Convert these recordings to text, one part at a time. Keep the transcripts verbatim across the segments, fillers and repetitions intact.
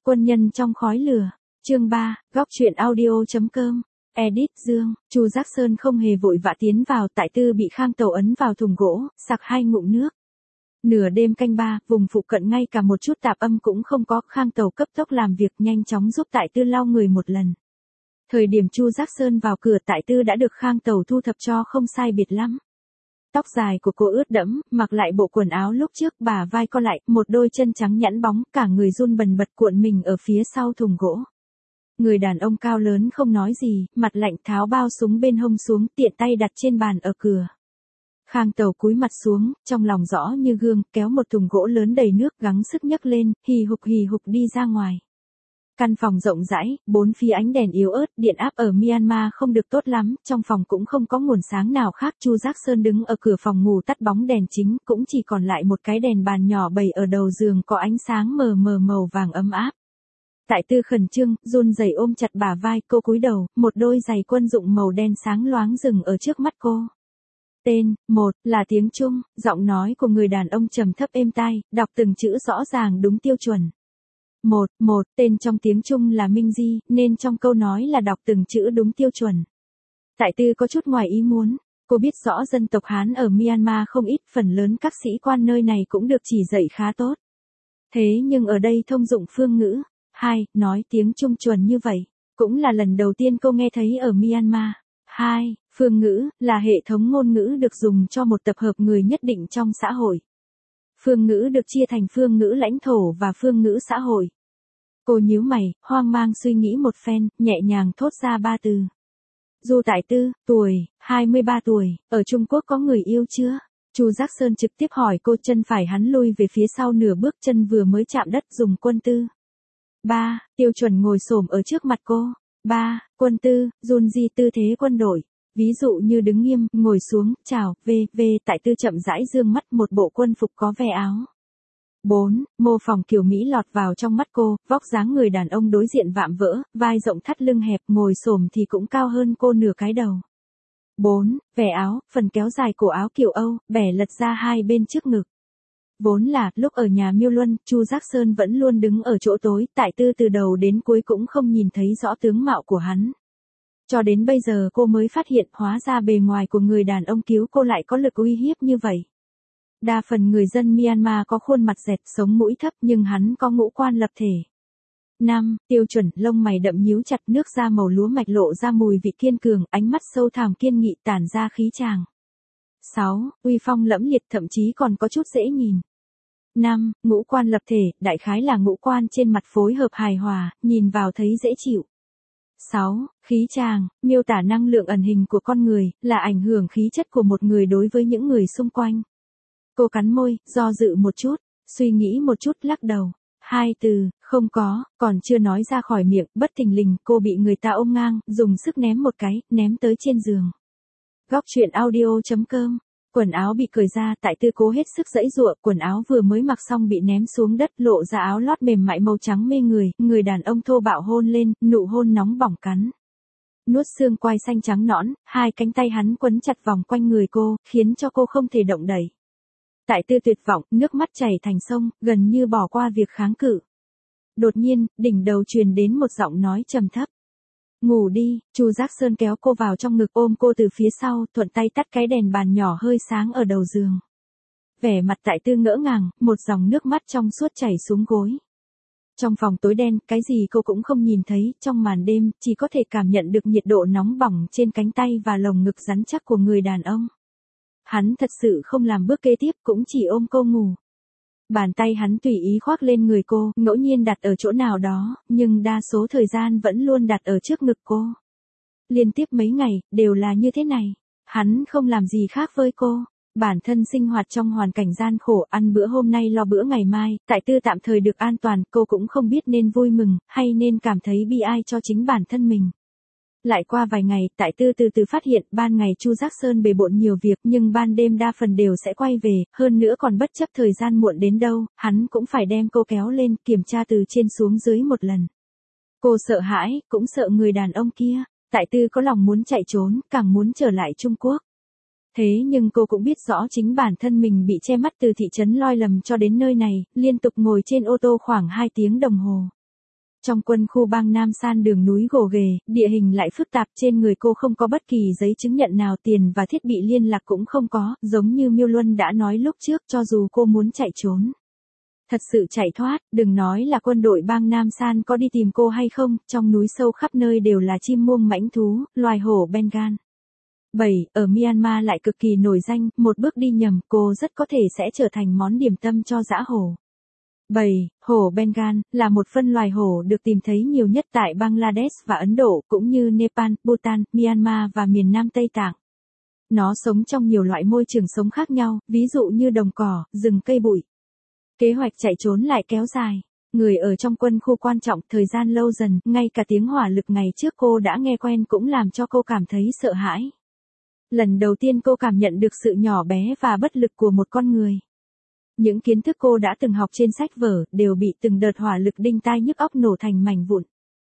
Quân nhân trong khói lửa. Chương ba, góc truyện audio.com. Edit Dương, Chu Giác Sơn không hề vội vã tiến vào, tại Tư bị Khang Tầu ấn vào thùng gỗ, sặc hai ngụm nước. Nửa đêm canh ba, vùng phụ cận ngay cả một chút tạp âm cũng không có, Khang Tầu cấp tốc làm việc nhanh chóng giúp tại Tư lau người một lần. Thời điểm Chu Giác Sơn vào cửa, tại Tư đã được Khang Tầu thu thập cho không sai biệt lắm. Tóc dài của cô ướt đẫm, mặc lại bộ quần áo lúc trước, bả vai co lại, một đôi chân trắng nhẵn bóng, cả người run bần bật cuộn mình ở phía sau thùng gỗ. Người đàn ông cao lớn không nói gì, mặt lạnh tháo bao súng bên hông xuống, tiện tay đặt trên bàn ở cửa. Khang Tầu cúi mặt xuống, trong lòng rõ như gương, kéo một thùng gỗ lớn đầy nước, gắng sức nhấc lên, hì hục hì hục đi ra ngoài. Căn phòng rộng rãi, bốn phía ánh đèn yếu ớt, điện áp ở Myanmar không được tốt lắm, trong phòng cũng không có nguồn sáng nào khác. Chu Giác Sơn đứng ở cửa phòng ngủ tắt bóng đèn chính, cũng chỉ còn lại một cái đèn bàn nhỏ bày ở đầu giường có ánh sáng mờ mờ màu vàng ấm áp. Tại Tư khẩn trương, run rẩy ôm chặt bả vai, cô cúi đầu, một đôi giày quân dụng màu đen sáng loáng dừng ở trước mắt cô. Tên, một, là tiếng Trung, giọng nói của người đàn ông trầm thấp êm tai, đọc từng chữ rõ ràng đúng tiêu chuẩn. Một, một, tên trong tiếng Trung là Minh Di, nên trong câu nói là đọc từng chữ đúng tiêu chuẩn. Tại Tư có chút ngoài ý muốn, cô biết rõ dân tộc Hán ở Myanmar không ít, phần lớn các sĩ quan nơi này cũng được chỉ dạy khá tốt. Thế nhưng ở đây thông dụng phương ngữ, hai, nói tiếng Trung chuẩn như vậy, cũng là lần đầu tiên cô nghe thấy ở Myanmar. Hai, phương ngữ, là hệ thống ngôn ngữ được dùng cho một tập hợp người nhất định trong xã hội. Phương ngữ được chia thành phương ngữ lãnh thổ và phương ngữ xã hội. Cô nhíu mày, hoang mang suy nghĩ một phen, nhẹ nhàng thốt ra ba từ. Du Tại Tư, tuổi, hai mươi ba tuổi, ở Trung Quốc có người yêu chưa? Chu Giác Sơn trực tiếp hỏi cô, chân phải hắn lui về phía sau nửa bước, chân vừa mới chạm đất, dùng quân tư. Ba, tiêu chuẩn ngồi xổm ở trước mặt cô. Ba, quân tư, run di tư thế quân đội. Ví dụ như đứng nghiêm, ngồi xuống, chào, về, về, Tại Tư chậm rãi dương mắt, một bộ quân phục có ve áo. Bốn, mô phỏng kiểu Mỹ lọt vào trong mắt cô, vóc dáng người đàn ông đối diện vạm vỡ, vai rộng thắt lưng hẹp, ngồi xổm thì cũng cao hơn cô nửa cái đầu. Bốn, ve áo, phần kéo dài cổ áo kiểu Âu, bẻ lật ra hai bên trước ngực. Vốn là, lúc ở nhà Miêu Luân, Chu Giác Sơn vẫn luôn đứng ở chỗ tối, Tại Tư từ đầu đến cuối cũng không nhìn thấy rõ tướng mạo của hắn. Cho đến bây giờ cô mới phát hiện, hóa ra bề ngoài của người đàn ông cứu cô lại có lực uy hiếp như vậy. Đa phần người dân Myanmar có khuôn mặt dẹt, sống mũi thấp, nhưng hắn có ngũ quan lập thể. Năm, tiêu chuẩn, lông mày đậm nhíu chặt, nước da màu lúa mạch lộ ra mùi vị kiên cường, ánh mắt sâu thẳm kiên nghị tản ra khí tràng. Sáu, uy phong lẫm liệt, thậm chí còn có chút dễ nhìn. Năm, ngũ quan lập thể, đại khái là ngũ quan trên mặt phối hợp hài hòa, nhìn vào thấy dễ chịu. Sáu, khí tràng, miêu tả năng lượng ẩn hình của con người, là ảnh hưởng khí chất của một người đối với những người xung quanh. Cô cắn môi, do dự một chút, suy nghĩ một chút, lắc đầu. Hai từ, không có, còn chưa nói ra khỏi miệng, bất thình lình, cô bị người ta ôm ngang, dùng sức ném một cái, ném tới trên giường. Góc truyện audio.com. Quần áo bị cởi ra, Tại Tư cố hết sức giãy giụa, quần áo vừa mới mặc xong bị ném xuống đất, lộ ra áo lót mềm mại màu trắng mê người, người đàn ông thô bạo hôn lên, nụ hôn nóng bỏng cắn. Nuốt xương quai xanh trắng nõn, hai cánh tay hắn quấn chặt vòng quanh người cô, khiến cho cô không thể động đậy. Tại Tư tuyệt vọng, nước mắt chảy thành sông, gần như bỏ qua việc kháng cự. Đột nhiên, đỉnh đầu truyền đến một giọng nói trầm thấp. Ngủ đi. Chu Giác Sơn kéo cô vào trong ngực, ôm cô từ phía sau, thuận tay tắt cái đèn bàn nhỏ hơi sáng ở đầu giường. Vẻ mặt Tại Tư ngỡ ngàng, một dòng nước mắt trong suốt chảy xuống gối. Trong phòng tối đen, cái gì cô cũng không nhìn thấy, trong màn đêm, chỉ có thể cảm nhận được nhiệt độ nóng bỏng trên cánh tay và lồng ngực rắn chắc của người đàn ông. Hắn thật sự không làm bước kế tiếp, cũng chỉ ôm cô ngủ. Bàn tay hắn tùy ý khoác lên người cô, ngẫu nhiên đặt ở chỗ nào đó, nhưng đa số thời gian vẫn luôn đặt ở trước ngực cô. Liên tiếp mấy ngày, đều là như thế này. Hắn không làm gì khác với cô. Bản thân sinh hoạt trong hoàn cảnh gian khổ, ăn bữa hôm nay lo bữa ngày mai, Tại Tư tạm thời được an toàn, cô cũng không biết nên vui mừng, hay nên cảm thấy bi ai cho chính bản thân mình. Lại qua vài ngày, Tại Tư từ từ phát hiện, ban ngày Chu Giác Sơn bề bộn nhiều việc, nhưng ban đêm đa phần đều sẽ quay về, hơn nữa còn bất chấp thời gian muộn đến đâu, hắn cũng phải đem cô kéo lên, kiểm tra từ trên xuống dưới một lần. Cô sợ hãi, cũng sợ người đàn ông kia. Tại Tư có lòng muốn chạy trốn, càng muốn trở lại Trung Quốc. Thế nhưng cô cũng biết rõ chính bản thân mình bị che mắt từ thị trấn Loi Lầm cho đến nơi này, liên tục ngồi trên ô tô khoảng hai tiếng đồng hồ. Trong quân khu bang Nam San đường núi gồ ghề, địa hình lại phức tạp, trên người cô không có bất kỳ giấy chứng nhận nào, tiền và thiết bị liên lạc cũng không có, giống như Miêu Luân đã nói lúc trước, cho dù cô muốn chạy trốn. Thật sự chạy thoát, đừng nói là quân đội bang Nam San có đi tìm cô hay không, trong núi sâu khắp nơi đều là chim muông mãnh thú, loài hổ Bengal. bảy. Ở Myanmar lại cực kỳ nổi danh, một bước đi nhầm, cô rất có thể sẽ trở thành món điểm tâm cho dã hổ. bảy. Hổ Bengal là một phân loài hổ được tìm thấy nhiều nhất tại Bangladesh và Ấn Độ, cũng như Nepal, Bhutan, Myanmar và miền Nam Tây Tạng. Nó sống trong nhiều loại môi trường sống khác nhau, ví dụ như đồng cỏ, rừng cây bụi. Kế hoạch chạy trốn lại kéo dài. Người ở trong quân khu quan trọng, thời gian lâu dần, ngay cả tiếng hỏa lực ngày trước cô đã nghe quen cũng làm cho cô cảm thấy sợ hãi. Lần đầu tiên cô cảm nhận được sự nhỏ bé và bất lực của một con người. Những kiến thức cô đã từng học trên sách vở đều bị từng đợt hỏa lực đinh tai nhức óc nổ thành mảnh vụn.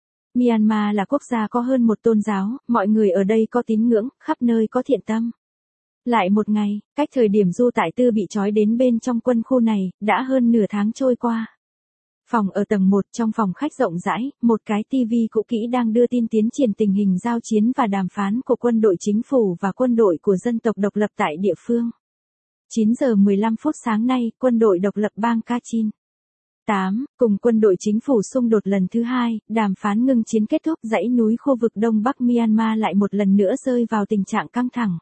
Myanmar là quốc gia có hơn một tôn giáo, mọi người ở đây có tín ngưỡng, khắp nơi có thiện tâm. Lại một ngày, cách thời điểm Du Tại Tư bị trói đến bên trong quân khu này, đã hơn nửa tháng trôi qua. Phòng ở tầng một, trong phòng khách rộng rãi, một cái tivi cũ kỹ đang đưa tin tiến triển tình hình giao chiến và đàm phán của quân đội chính phủ và quân đội của dân tộc độc lập tại địa phương. chín giờ mười lăm phút sáng nay, quân đội độc lập bang Kachin. tám. Cùng quân đội chính phủ xung đột lần thứ hai, đàm phán ngừng chiến kết thúc, dãy núi khu vực Đông Bắc Myanmar lại một lần nữa rơi vào tình trạng căng thẳng.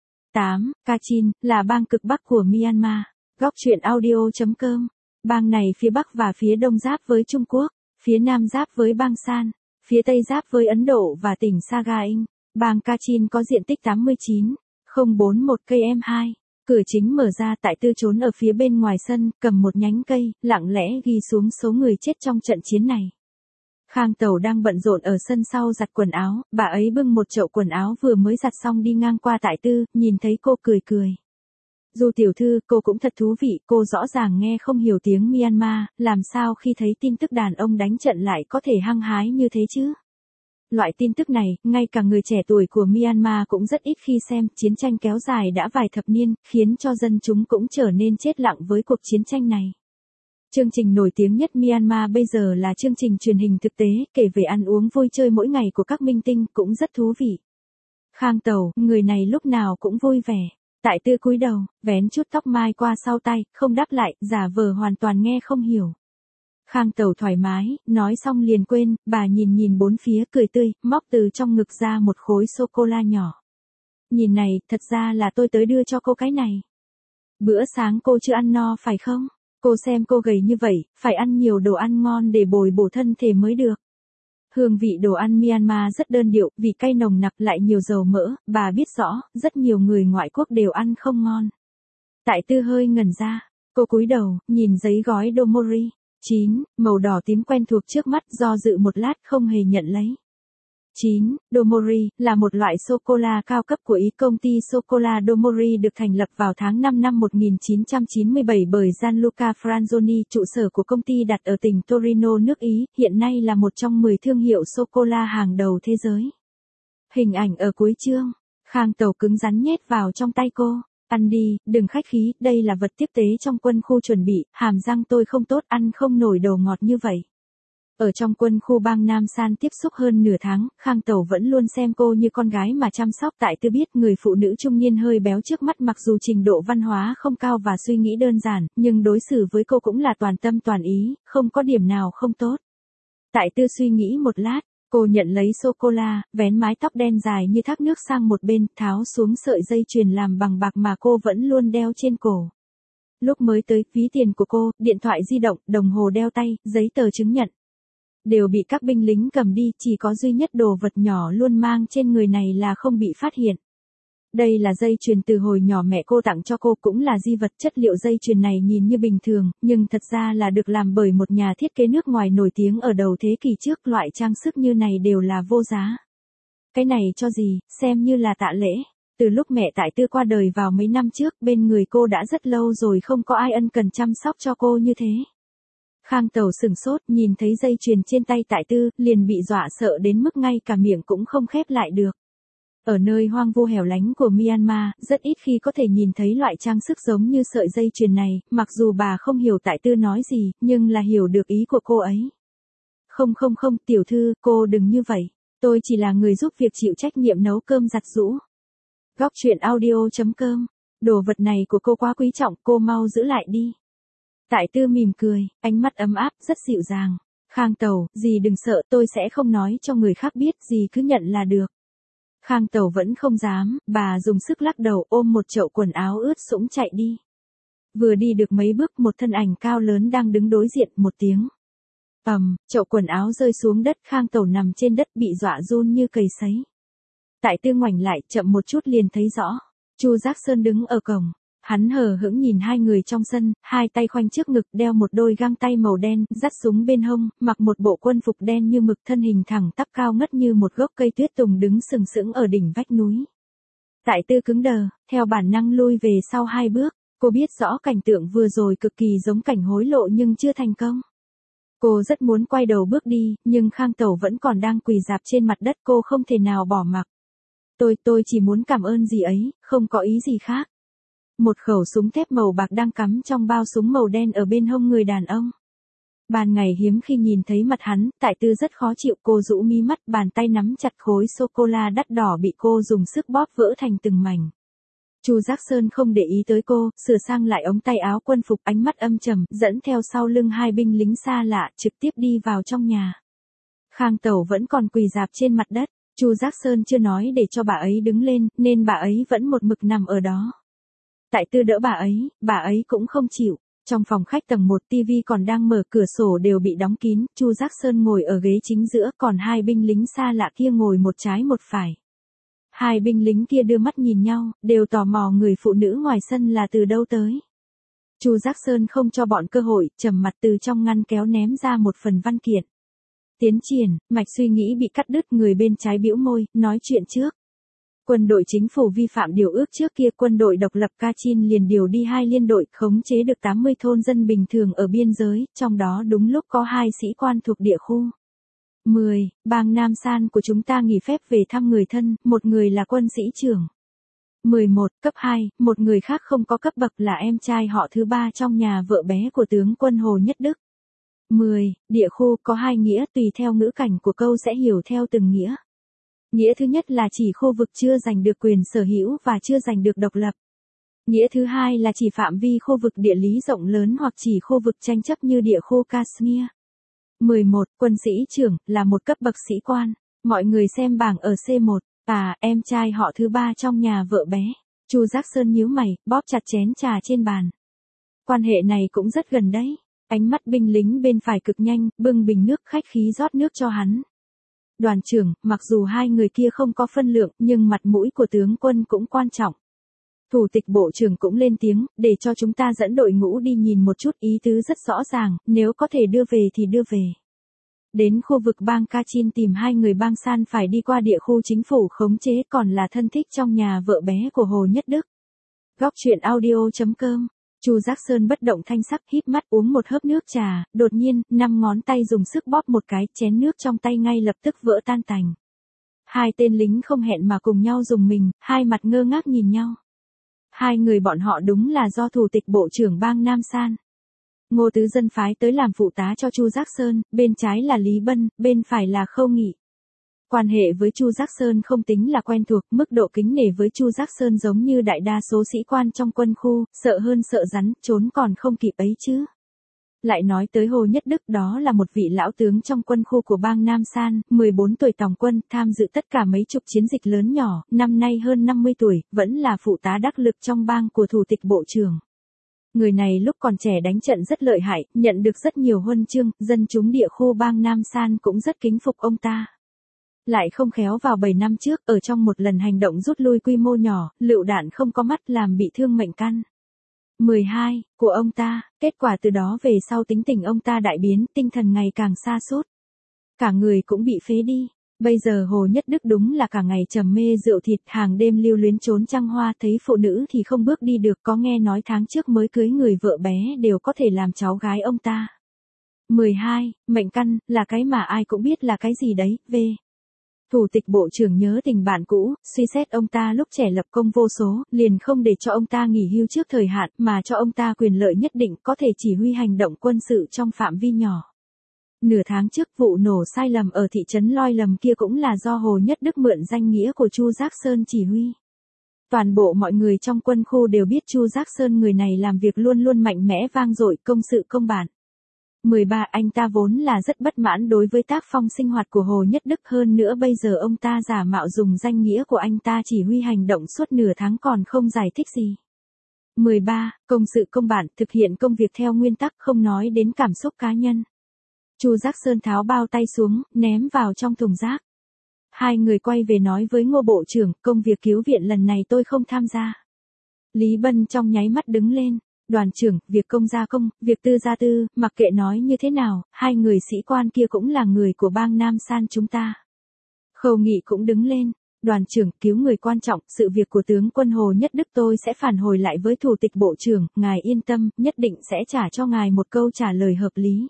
tám. Kachin là bang cực Bắc của Myanmar. Góc truyện audio chấm com. Bang này phía Bắc và phía Đông giáp với Trung Quốc, phía Nam giáp với bang San, phía Tây giáp với Ấn Độ và tỉnh Sagaing. Bang Kachin có diện tích tám mươi chín phẩy không bốn một cây em hai. Cửa chính mở ra, Tại Tư trốn ở phía bên ngoài sân, cầm một nhánh cây, lặng lẽ ghi xuống số người chết trong trận chiến này. Khang Tẩu đang bận rộn ở sân sau giặt quần áo, bà ấy bưng một chậu quần áo vừa mới giặt xong đi ngang qua Tại Tư, nhìn thấy cô cười cười. Du tiểu thư, cô cũng thật thú vị, cô rõ ràng nghe không hiểu tiếng Myanmar, làm sao khi thấy tin tức đàn ông đánh trận lại có thể hăng hái như thế chứ? Loại tin tức này, ngay cả người trẻ tuổi của Myanmar cũng rất ít khi xem, chiến tranh kéo dài đã vài thập niên, khiến cho dân chúng cũng trở nên chết lặng với cuộc chiến tranh này. Chương trình nổi tiếng nhất Myanmar bây giờ là chương trình truyền hình thực tế, kể về ăn uống vui chơi mỗi ngày của các minh tinh, cũng rất thú vị. Khang Tẩu, người này lúc nào cũng vui vẻ. Tại Tư cúi đầu, vén chút tóc mai qua sau tay, không đáp lại, giả vờ hoàn toàn nghe không hiểu. Khang Tẩu thoải mái, nói xong liền quên, bà nhìn nhìn bốn phía cười tươi, móc từ trong ngực ra một khối sô-cô-la nhỏ. Nhìn này, thật ra là tôi tới đưa cho cô cái này. Bữa sáng cô chưa ăn no phải không? Cô xem cô gầy như vậy, phải ăn nhiều đồ ăn ngon để bồi bổ thân thể mới được. Hương vị đồ ăn Myanmar rất đơn điệu, vị cay nồng nặc lại nhiều dầu mỡ, bà biết rõ, rất nhiều người ngoại quốc đều ăn không ngon. Tại Tư hơi ngẩn ra, cô cúi đầu, nhìn giấy gói Domori. chín. Màu đỏ tím quen thuộc trước mắt, do dự một lát không hề nhận lấy. chín. Domori là một loại sô-cô-la cao cấp của Ý. Công ty sô-cô-la Domori được thành lập vào tháng năm năm một nghìn chín trăm chín mươi bảy bởi Gianluca Franzoni, trụ sở của công ty đặt ở tỉnh Torino, nước Ý, hiện nay là một trong mười thương hiệu sô-cô-la hàng đầu thế giới. Hình ảnh ở cuối chương, Khang Tẩu cứng rắn nhét vào trong tay cô. Ăn đi, đừng khách khí, đây là vật tiếp tế trong quân khu chuẩn bị, hàm răng tôi không tốt, ăn không nổi đồ ngọt như vậy. Ở trong quân khu bang Nam San tiếp xúc hơn nửa tháng, Khang Tẩu vẫn luôn xem cô như con gái mà chăm sóc. Tại Tư biết người phụ nữ trung niên hơi béo trước mắt mặc dù trình độ văn hóa không cao và suy nghĩ đơn giản, nhưng đối xử với cô cũng là toàn tâm toàn ý, không có điểm nào không tốt. Tại Tư suy nghĩ một lát, cô nhận lấy sô-cô-la, vén mái tóc đen dài như thác nước sang một bên, tháo xuống sợi dây chuyền làm bằng bạc mà cô vẫn luôn đeo trên cổ. Lúc mới tới, ví tiền của cô, điện thoại di động, đồng hồ đeo tay, giấy tờ chứng nhận đều bị các binh lính cầm đi, chỉ có duy nhất đồ vật nhỏ luôn mang trên người này là không bị phát hiện. Đây là dây chuyền từ hồi nhỏ mẹ cô tặng cho cô, cũng là di vật. Chất liệu dây chuyền này nhìn như bình thường, nhưng thật ra là được làm bởi một nhà thiết kế nước ngoài nổi tiếng ở đầu thế kỷ trước. Loại trang sức như này đều là vô giá. Cái này cho gì, xem như là tạ lễ. Từ lúc mẹ Tại Tư qua đời vào mấy năm trước, bên người cô đã rất lâu rồi không có ai ân cần chăm sóc cho cô như thế. Khang Tẩu sửng sốt, nhìn thấy dây chuyền trên tay Tại Tư, liền bị dọa sợ đến mức ngay cả miệng cũng không khép lại được. Ở nơi hoang vu hẻo lánh của Myanmar, rất ít khi có thể nhìn thấy loại trang sức giống như sợi dây chuyền này, mặc dù bà không hiểu Tại Tư nói gì, nhưng là hiểu được ý của cô ấy. không không không, tiểu thư, cô đừng như vậy. Tôi chỉ là người giúp việc chịu trách nhiệm nấu cơm giặt giũ. Góc chuyện audio chấm com. Đồ vật này của cô quá quý trọng, cô mau giữ lại đi. Tại Tư mỉm cười, ánh mắt ấm áp, rất dịu dàng. Khang Tẩu, dì đừng sợ, tôi sẽ không nói cho người khác biết, dì cứ nhận là được. Khang Tẩu vẫn không dám, bà dùng sức lắc đầu ôm một chậu quần áo ướt sũng chạy đi. Vừa đi được mấy bước một thân ảnh cao lớn đang đứng đối diện, một tiếng. Ầm, um, chậu quần áo rơi xuống đất, Khang Tẩu nằm trên đất bị dọa run như cầy sấy. Tại Tư ngoảnh lại, chậm một chút liền thấy rõ. Chu Giác Sơn đứng ở cổng. Hắn hờ hững nhìn hai người trong sân, hai tay khoanh trước ngực, đeo một đôi găng tay màu đen, dắt súng bên hông, mặc một bộ quân phục đen như mực, thân hình thẳng tắp cao ngất như một gốc cây tuyết tùng đứng sừng sững ở đỉnh vách núi. Tại Tư cứng đờ, theo bản năng lui về sau hai bước. Cô biết rõ cảnh tượng vừa rồi cực kỳ giống cảnh hối lộ nhưng chưa thành công. Cô rất muốn quay đầu bước đi, nhưng Khang Tẩu vẫn còn đang quỳ rạp trên mặt đất, cô không thể nào bỏ mặc. Tôi, tôi chỉ muốn cảm ơn dì ấy, không có ý gì khác. Một khẩu súng thép màu bạc đang cắm trong bao súng màu đen ở bên hông người đàn ông. Ban ngày hiếm khi nhìn thấy mặt hắn, Tại Tư rất khó chịu, cô rũ mí mắt, bàn tay nắm chặt khối sô-cô-la đắt đỏ bị cô dùng sức bóp vỡ thành từng mảnh. Chu Giác Sơn không để ý tới cô, sửa sang lại ống tay áo quân phục, ánh mắt âm trầm, dẫn theo sau lưng hai binh lính xa lạ, trực tiếp đi vào trong nhà. Khang Tẩu vẫn còn quỳ rạp trên mặt đất, Chu Giác Sơn chưa nói để cho bà ấy đứng lên, nên bà ấy vẫn một mực nằm ở đó. Tại Tư đỡ bà ấy, bà ấy cũng không chịu. Trong phòng khách tầng một, tivi còn đang mở, cửa sổ đều bị đóng kín, Chu Giác Sơn ngồi ở ghế chính giữa, còn hai binh lính xa lạ kia ngồi một trái một phải. Hai binh lính kia đưa mắt nhìn nhau, đều tò mò người phụ nữ ngoài sân là từ đâu tới. Chu Giác Sơn không cho bọn cơ hội, trầm mặt từ trong ngăn kéo ném ra một phần văn kiện. Tiến triển, mạch suy nghĩ bị cắt đứt, người bên trái bĩu môi, nói chuyện trước. Quân đội chính phủ vi phạm điều ước trước kia, quân đội độc lập Kachin liền điều đi hai liên đội, khống chế được tám mươi thôn dân bình thường ở biên giới, trong đó đúng lúc có hai sĩ quan thuộc địa khu. mười. Bang Nam San của chúng ta nghỉ phép về thăm người thân, một người là quân sĩ trưởng. mười một. Cấp hai, một người khác không có cấp bậc là em trai họ thứ ba trong nhà vợ bé của tướng quân Hồ Nhất Đức. mười. Địa khu có hai nghĩa, tùy theo ngữ cảnh của câu sẽ hiểu theo từng nghĩa. Nghĩa thứ nhất là chỉ khu vực chưa giành được quyền sở hữu và chưa giành được độc lập. Nghĩa thứ hai là chỉ phạm vi khu vực địa lý rộng lớn hoặc chỉ khu vực tranh chấp như địa khu Kashmir. mười một. Quân sĩ trưởng là một cấp bậc sĩ quan. Mọi người xem bảng ở xê một. À, em trai họ thứ ba trong nhà vợ bé. Chu Giác Sơn nhíu mày, bóp chặt chén trà trên bàn. Quan hệ này cũng rất gần đấy. Ánh mắt binh lính bên phải cực nhanh, bưng bình nước khách khí rót nước cho hắn. Đoàn trưởng, mặc dù hai người kia không có phân lượng, nhưng mặt mũi của tướng quân cũng quan trọng. Thủ tịch bộ trưởng cũng lên tiếng, để cho chúng ta dẫn đội ngũ đi nhìn một chút, ý tứ rất rõ ràng, nếu có thể đưa về thì đưa về. Đến khu vực bang Kachin tìm hai người bang San phải đi qua địa khu chính phủ khống chế, còn là thân thích trong nhà vợ bé của Hồ Nhất Đức. Góc chuyện audio chấm com. Chu Giác Sơn bất động thanh sắc, híp mắt uống một hớp nước trà, đột nhiên, năm ngón tay dùng sức bóp một cái, chén nước trong tay ngay lập tức vỡ tan tành. Hai tên lính không hẹn mà cùng nhau dùng mình, hai mặt ngơ ngác nhìn nhau. Hai người bọn họ đúng là do thủ tịch bộ trưởng bang Nam San Ngô Tứ Dân phái tới làm phụ tá cho Chu Giác Sơn, bên trái là Lý Bân, bên phải là Khâu Nghị. Quan hệ với Chu Giác Sơn không tính là quen thuộc, mức độ kính nể với Chu Giác Sơn giống như đại đa số sĩ quan trong quân khu, sợ hơn sợ rắn, trốn còn không kịp ấy chứ. Lại nói tới Hồ Nhất Đức, đó là một vị lão tướng trong quân khu của bang Nam San, mười bốn tuổi tòng quân, tham dự tất cả mấy chục chiến dịch lớn nhỏ, năm nay hơn năm mươi tuổi, vẫn là phụ tá đắc lực trong bang của thủ tịch bộ trưởng. Người này lúc còn trẻ đánh trận rất lợi hại, nhận được rất nhiều huân chương, dân chúng địa khu bang Nam San cũng rất kính phục ông ta. Lại không khéo vào bảy năm trước, ở trong một lần hành động rút lui quy mô nhỏ, lựu đạn không có mắt làm bị thương mệnh căn. mười hai, của ông ta, kết quả từ đó về sau tính tình ông ta đại biến, tinh thần ngày càng sa sút. Cả người cũng bị phế đi. Bây giờ Hồ Nhất Đức đúng là cả ngày trầm mê rượu thịt, hàng đêm lưu luyến trốn trăng hoa, thấy phụ nữ thì không bước đi được, có nghe nói tháng trước mới cưới người vợ bé đều có thể làm cháu gái ông ta. mười hai, mệnh căn, là cái mà ai cũng biết là cái gì đấy, v. Thủ tịch bộ trưởng nhớ tình bạn cũ, suy xét ông ta lúc trẻ lập công vô số, liền không để cho ông ta nghỉ hưu trước thời hạn, mà cho ông ta quyền lợi nhất định có thể chỉ huy hành động quân sự trong phạm vi nhỏ. Nửa tháng trước vụ nổ sai lầm ở thị trấn Loi Lầm kia cũng là do Hồ Nhất Đức mượn danh nghĩa của Chu Giác Sơn chỉ huy. Toàn bộ mọi người trong quân khu đều biết Chu Giác Sơn người này làm việc luôn luôn mạnh mẽ vang dội, công sự công bản. mười ba Anh ta vốn là rất bất mãn đối với tác phong sinh hoạt của Hồ Nhất Đức, hơn nữa bây giờ ông ta giả mạo dùng danh nghĩa của anh ta chỉ huy hành động suốt nửa tháng còn không giải thích gì. mười ba Công sự công bản, thực hiện công việc theo nguyên tắc, không nói đến cảm xúc cá nhân. Chu Giác Sơn tháo bao tay xuống, ném vào trong thùng rác. Hai người quay về nói với Ngô Bộ trưởng, công việc cứu viện lần này tôi không tham gia. Lý Bân trong nháy mắt đứng lên. Đoàn trưởng, việc công gia công, việc tư gia tư, mặc kệ nói như thế nào, hai người sĩ quan kia cũng là người của bang Nam San chúng ta. Khâu Nghị cũng đứng lên. Đoàn trưởng, cứu người quan trọng, sự việc của tướng quân Hồ Nhất Đức tôi sẽ phản hồi lại với Thủ tịch Bộ trưởng, ngài yên tâm, nhất định sẽ trả cho ngài một câu trả lời hợp lý.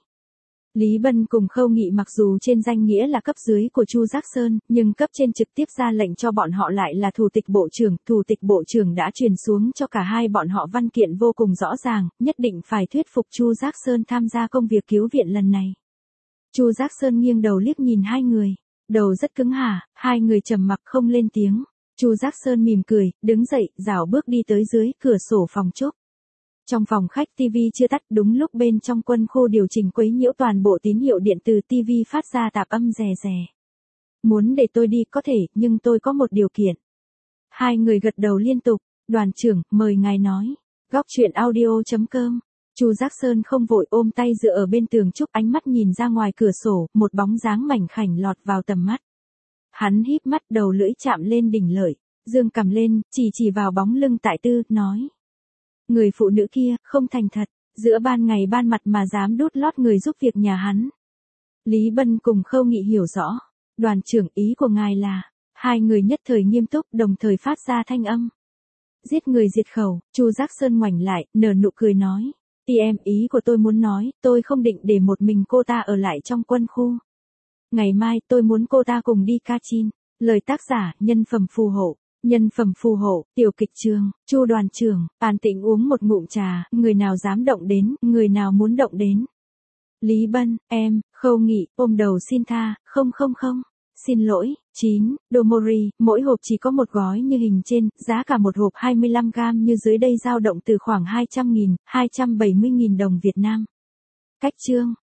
Lý Bân cùng Khâu Nghị mặc dù trên danh nghĩa là cấp dưới của Chu Giác Sơn, nhưng cấp trên trực tiếp ra lệnh cho bọn họ lại là Thủ tịch Bộ trưởng, Thủ tịch Bộ trưởng đã truyền xuống cho cả hai bọn họ văn kiện vô cùng rõ ràng, nhất định phải thuyết phục Chu Giác Sơn tham gia công việc cứu viện lần này. Chu Giác Sơn nghiêng đầu liếc nhìn hai người, đầu rất cứng hả, hai người trầm mặc không lên tiếng. Chu Giác Sơn mỉm cười, đứng dậy, rảo bước đi tới dưới cửa sổ phòng chúc. Trong phòng khách tivi chưa tắt, đúng lúc bên trong quân khu điều chỉnh quấy nhiễu toàn bộ tín hiệu điện từ tivi phát ra tạp âm rè rè. Muốn để tôi đi có thể, nhưng tôi có một điều kiện. Hai người gật đầu liên tục. Đoàn trưởng, mời ngài nói. Góc truyện audio chấm com. Chu Giác Sơn không vội, ôm tay dựa ở bên tường trúc, ánh mắt nhìn ra ngoài cửa sổ, một bóng dáng mảnh khảnh lọt vào tầm mắt. Hắn híp mắt, đầu lưỡi chạm lên đỉnh lợi, dương cằm lên, chỉ chỉ vào bóng lưng Tại Tư, nói. Người phụ nữ kia, không thành thật, giữa ban ngày ban mặt mà dám đút lót người giúp việc nhà hắn. Lý Bân cùng Khâu Nghị hiểu rõ. Đoàn trưởng, ý của ngài là, hai người nhất thời nghiêm túc, đồng thời phát ra thanh âm. Giết người diệt khẩu. Chu Giác Sơn ngoảnh lại, nở nụ cười nói. Ti em, ý của tôi muốn nói, tôi không định để một mình cô ta ở lại trong quân khu. Ngày mai, tôi muốn cô ta cùng đi Kachin. Lời tác giả, nhân phẩm phù hộ. Nhân phẩm phù hộ, tiểu kịch trường, Chu đoàn trưởng, an tĩnh uống một ngụm trà, người nào dám động đến, người nào muốn động đến. Lý Bân, em, Khâu Nghị, ôm đầu xin tha, không không không, xin lỗi. chín Domori, mỗi hộp chỉ có một gói như hình trên, giá cả một hộp hai mươi lăm gam như dưới đây dao động từ khoảng hai trăm nghìn, hai trăm bảy mươi nghìn đồng Việt Nam. Cách chương.